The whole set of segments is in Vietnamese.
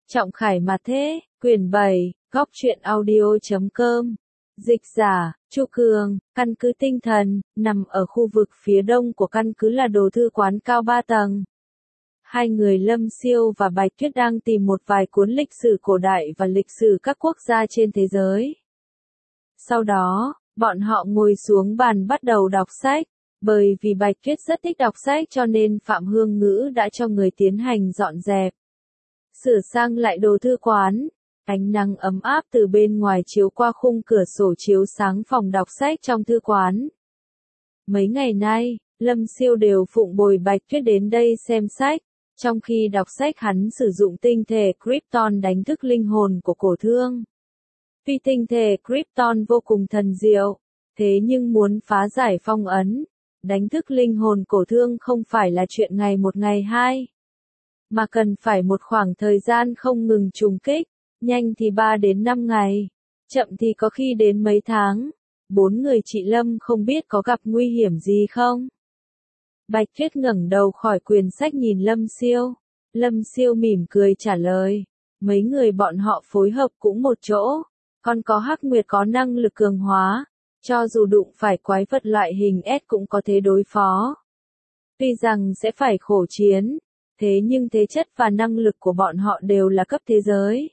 Trọng Khải mà thế, quyển 7, góc truyện audio.com. Dịch giả, Chu Cường, căn cứ tinh thần, nằm ở khu vực phía đông của căn cứ là đồ thư quán cao 3 tầng. Hai người Lâm Siêu và Bạch Tuyết đang tìm một vài cuốn lịch sử cổ đại và lịch sử các quốc gia trên thế giới. Sau đó, bọn họ ngồi xuống bàn bắt đầu đọc sách. Bởi vì Bạch Tuyết rất thích đọc sách cho nên Phạm Hương Ngữ đã cho người tiến hành dọn dẹp. Sửa sang lại đồ thư quán. Ánh nắng ấm áp từ bên ngoài chiếu qua khung cửa sổ chiếu sáng phòng đọc sách trong thư quán. Mấy ngày nay, Lâm Siêu đều phụng bồi Bạch Tuyết đến đây xem sách. Trong khi đọc sách hắn sử dụng tinh thể Krypton đánh thức linh hồn của cổ thương. Tuy tinh thể Krypton vô cùng thần diệu, thế nhưng muốn phá giải phong ấn, đánh thức linh hồn cổ thương không phải là chuyện ngày một ngày hai, mà cần phải một khoảng thời gian không ngừng trùng kích, nhanh thì 3 đến 5 ngày, chậm thì có khi đến mấy tháng. 4 người chị Lâm không biết có gặp nguy hiểm gì không? Bạch Tuyết ngẩng đầu khỏi quyển sách nhìn Lâm Siêu. Lâm Siêu mỉm cười trả lời, mấy người bọn họ phối hợp cũng một chỗ, còn có Hắc Nguyệt có năng lực cường hóa. Cho dù đụng phải quái vật loại hình S cũng có thể đối phó. Tuy rằng sẽ phải khổ chiến, thế nhưng thế chất và năng lực của bọn họ đều là cấp thế giới.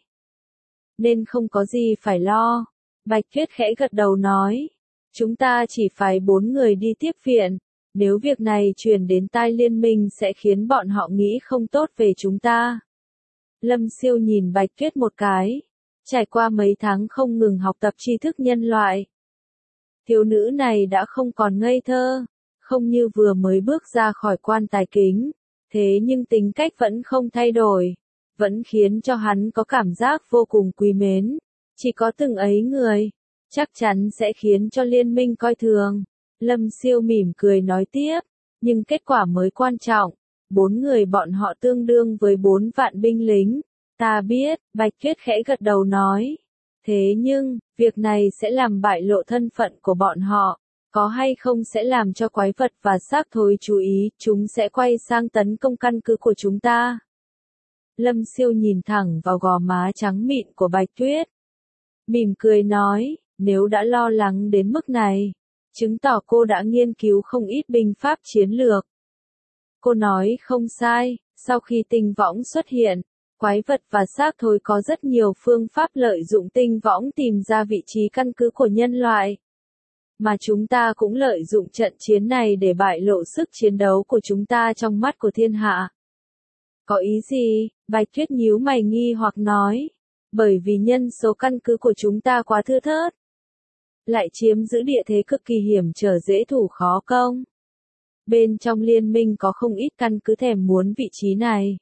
Nên không có gì phải lo. Bạch Tuyết khẽ gật đầu nói, chúng ta chỉ phải 4 người đi tiếp viện. Nếu việc này truyền đến tai liên minh sẽ khiến bọn họ nghĩ không tốt về chúng ta. Lâm Siêu nhìn Bạch Tuyết một cái. Trải qua mấy tháng không ngừng học tập tri thức nhân loại, thiếu nữ này đã không còn ngây thơ, không như vừa mới bước ra khỏi quan tài kính, thế nhưng tính cách vẫn không thay đổi, vẫn khiến cho hắn có cảm giác vô cùng quý mến. Chỉ có từng ấy người, chắc chắn sẽ khiến cho liên minh coi thường. Lâm Siêu mỉm cười nói tiếp, nhưng kết quả mới quan trọng, 4 người bọn họ tương đương với 4 vạn binh lính. Ta biết, Bạch Tuyết khẽ gật đầu nói. Thế nhưng, việc này sẽ làm bại lộ thân phận của bọn họ, có hay không sẽ làm cho quái vật và xác thối chú ý, chúng sẽ quay sang tấn công căn cứ của chúng ta. Lâm Siêu nhìn thẳng vào gò má trắng mịn của Bạch Tuyết. Mỉm cười nói, nếu đã lo lắng đến mức này, chứng tỏ cô đã nghiên cứu không ít binh pháp chiến lược. Cô nói không sai, sau khi tinh võng xuất hiện, quái vật và xác thối có rất nhiều phương pháp lợi dụng tinh võng tìm ra vị trí căn cứ của nhân loại. Mà chúng ta cũng lợi dụng trận chiến này để bại lộ sức chiến đấu của chúng ta trong mắt của thiên hạ. Có ý gì? Bạch Tuyết nhíu mày nghi hoặc nói. Bởi vì nhân số căn cứ của chúng ta quá thưa thớt. Lại chiếm giữ địa thế cực kỳ hiểm trở dễ thủ khó công. Bên trong liên minh có không ít căn cứ thèm muốn vị trí này.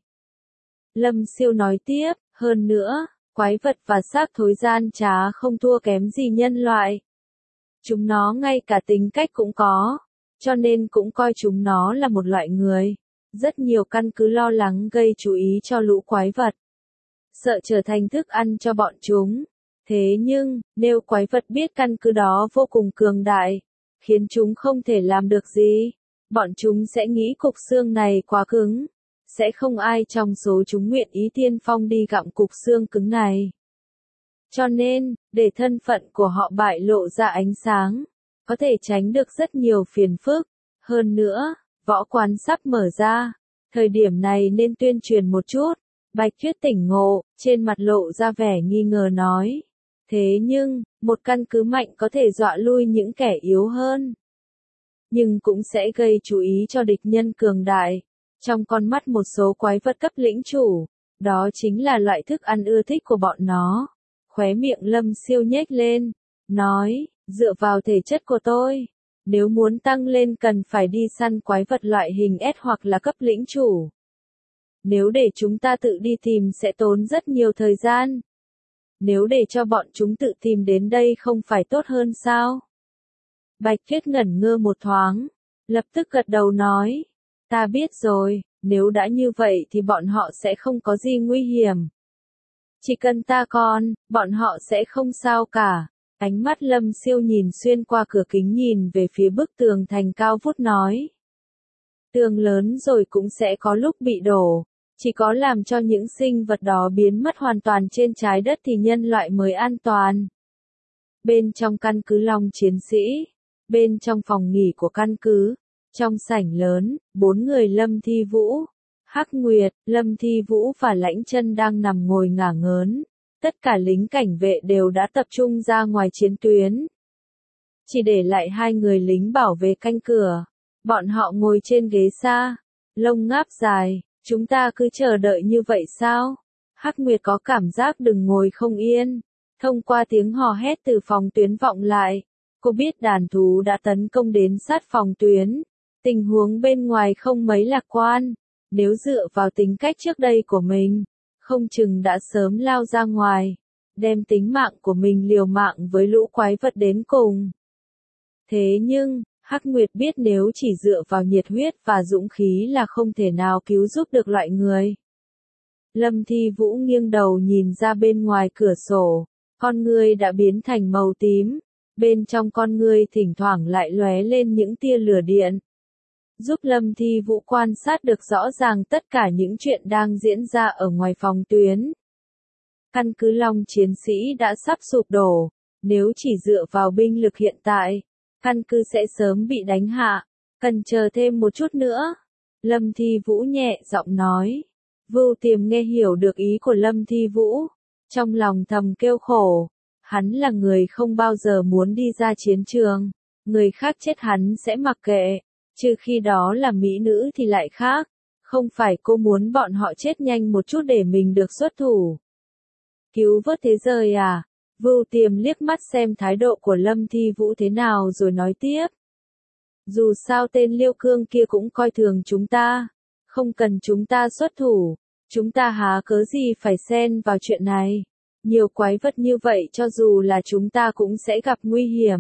Lâm Siêu nói tiếp, hơn nữa, quái vật và xác thối gian trá không thua kém gì nhân loại. Chúng nó ngay cả tính cách cũng có, cho nên cũng coi chúng nó là một loại người. Rất nhiều căn cứ lo lắng gây chú ý cho lũ quái vật, sợ trở thành thức ăn cho bọn chúng. Thế nhưng, nếu quái vật biết căn cứ đó vô cùng cường đại, khiến chúng không thể làm được gì, bọn chúng sẽ nghĩ cục xương này quá cứng. Sẽ không ai trong số chúng nguyện ý tiên phong đi gặm cục xương cứng này. Cho nên, để thân phận của họ bại lộ ra ánh sáng, có thể tránh được rất nhiều phiền phức. Hơn nữa, võ quán sắp mở ra, thời điểm này nên tuyên truyền một chút. Bạch Tuyết tỉnh ngộ, trên mặt lộ ra vẻ nghi ngờ nói. Thế nhưng, một căn cứ mạnh có thể dọa lui những kẻ yếu hơn. Nhưng cũng sẽ gây chú ý cho địch nhân cường đại. Trong con mắt một số quái vật cấp lĩnh chủ, đó chính là loại thức ăn ưa thích của bọn nó. Khóe miệng Lâm Siêu nhếch lên, nói, dựa vào thể chất của tôi, nếu muốn tăng lên cần phải đi săn quái vật loại hình S hoặc là cấp lĩnh chủ. Nếu để chúng ta tự đi tìm sẽ tốn rất nhiều thời gian. Nếu để cho bọn chúng tự tìm đến đây không phải tốt hơn sao? Bạch Tuyết ngẩn ngơ một thoáng, lập tức gật đầu nói. Ta biết rồi, nếu đã như vậy thì bọn họ sẽ không có gì nguy hiểm. Chỉ cần ta còn, bọn họ sẽ không sao cả. Ánh mắt Lâm Siêu nhìn xuyên qua cửa kính nhìn về phía bức tường thành cao vút nói. Tường lớn rồi cũng sẽ có lúc bị đổ, Chỉ có làm cho những sinh vật đó biến mất hoàn toàn trên trái đất thì nhân loại mới an toàn. Bên trong căn cứ Long Chiến Sĩ, bên trong phòng nghỉ của căn cứ, trong sảnh lớn, 4 người Lâm Thi Vũ, Hắc Nguyệt, Lâm Thi Vũ và Lãnh Chân đang nằm ngồi ngả ngớn. Tất cả lính cảnh vệ đều đã tập trung ra ngoài chiến tuyến. Chỉ để lại 2 người lính bảo vệ canh cửa. Bọn họ ngồi trên ghế xa, lông ngáp dài, chúng ta cứ chờ đợi như vậy sao? Hắc Nguyệt có cảm giác đừng ngồi không yên. Thông qua tiếng hò hét từ phòng tuyến vọng lại, cô biết đàn thú đã tấn công đến sát phòng tuyến. Tình huống bên ngoài không mấy lạc quan. Nếu dựa vào tính cách trước đây của mình, không chừng đã sớm lao ra ngoài, đem tính mạng của mình liều mạng với lũ quái vật đến cùng. Thế nhưng, Hắc Nguyệt biết nếu chỉ dựa vào nhiệt huyết và dũng khí là không thể nào cứu giúp được loại người. Lâm Thi Vũ nghiêng đầu nhìn ra bên ngoài cửa sổ, con ngươi đã biến thành màu tím, bên trong con ngươi thỉnh thoảng lại lóe lên những tia lửa điện. Giúp Lâm Thi Vũ quan sát được rõ ràng tất cả những chuyện đang diễn ra ở ngoài phòng tuyến. Căn cứ Long Chiến Sĩ đã sắp sụp đổ, nếu chỉ dựa vào binh lực hiện tại, căn cứ sẽ sớm bị đánh hạ, cần chờ thêm một chút nữa. Lâm Thi Vũ nhẹ giọng nói. Vưu Tiềm nghe hiểu được ý của Lâm Thi Vũ, trong lòng thầm kêu khổ. Hắn là người không bao giờ muốn đi ra chiến trường, người khác chết hắn sẽ mặc kệ. Trừ khi đó là mỹ nữ thì lại khác, không phải cô muốn bọn họ chết nhanh một chút để mình được xuất thủ. Cứu vớt thế giới à? Vưu Tiềm liếc mắt xem thái độ của Lâm Thi Vũ thế nào rồi nói tiếp. Dù sao tên Liêu Cương kia cũng coi thường chúng ta, không cần chúng ta xuất thủ, chúng ta há cớ gì phải xen vào chuyện này. Nhiều quái vật như vậy cho dù là chúng ta cũng sẽ gặp nguy hiểm.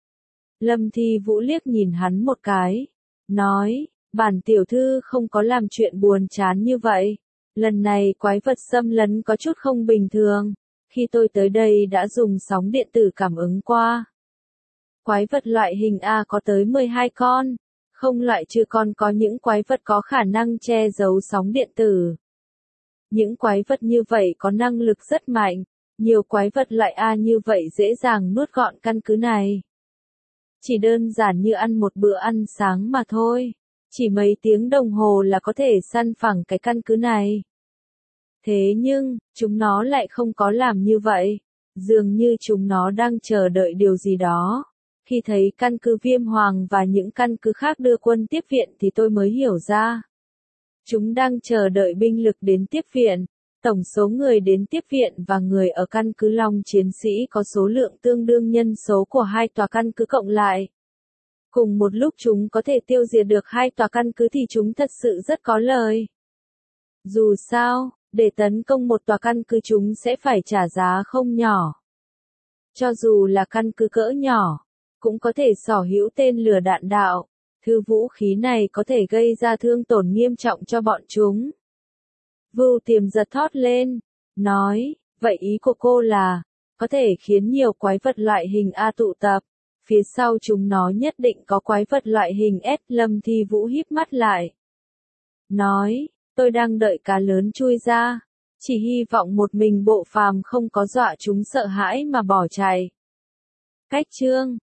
Lâm Thi Vũ liếc nhìn hắn một cái, nói, bản tiểu thư không có làm chuyện buồn chán như vậy. Lần này quái vật xâm lấn có chút không bình thường. Khi tôi tới đây đã dùng sóng điện tử cảm ứng qua. Quái vật loại hình A có tới 12 con. Không loại trừ còn có những quái vật có khả năng che giấu sóng điện tử. Những quái vật như vậy có năng lực rất mạnh. Nhiều quái vật loại A như vậy dễ dàng nuốt gọn căn cứ này. Chỉ đơn giản như ăn một bữa ăn sáng mà thôi. Chỉ mấy tiếng đồng hồ là có thể săn phẳng cái căn cứ này. Thế nhưng, chúng nó lại không có làm như vậy. Dường như chúng nó đang chờ đợi điều gì đó. Khi thấy căn cứ Viêm Hoàng và những căn cứ khác đưa quân tiếp viện thì tôi mới hiểu ra. Chúng đang chờ đợi binh lực đến tiếp viện. Tổng số người đến tiếp viện và người ở căn cứ Long Chiến Sĩ có số lượng tương đương nhân số của 2 tòa căn cứ cộng lại. Cùng một lúc chúng có thể tiêu diệt được 2 tòa căn cứ thì chúng thật sự rất có lời. Dù sao, để tấn công một tòa căn cứ chúng sẽ phải trả giá không nhỏ. Cho dù là căn cứ cỡ nhỏ, cũng có thể sở hữu tên lửa đạn đạo. Thứ vũ khí này có thể gây ra thương tổn nghiêm trọng cho bọn chúng. Vưu Tiềm giật thót lên, nói, vậy ý của cô là, có thể khiến nhiều quái vật loại hình A tụ tập, phía sau chúng nó nhất định có quái vật loại hình S. Lâm Thi Vũ híp mắt lại. Nói, tôi đang đợi cá lớn chui ra, chỉ hy vọng một mình bộ phàm không có dọa chúng sợ hãi mà bỏ chạy. Cách chương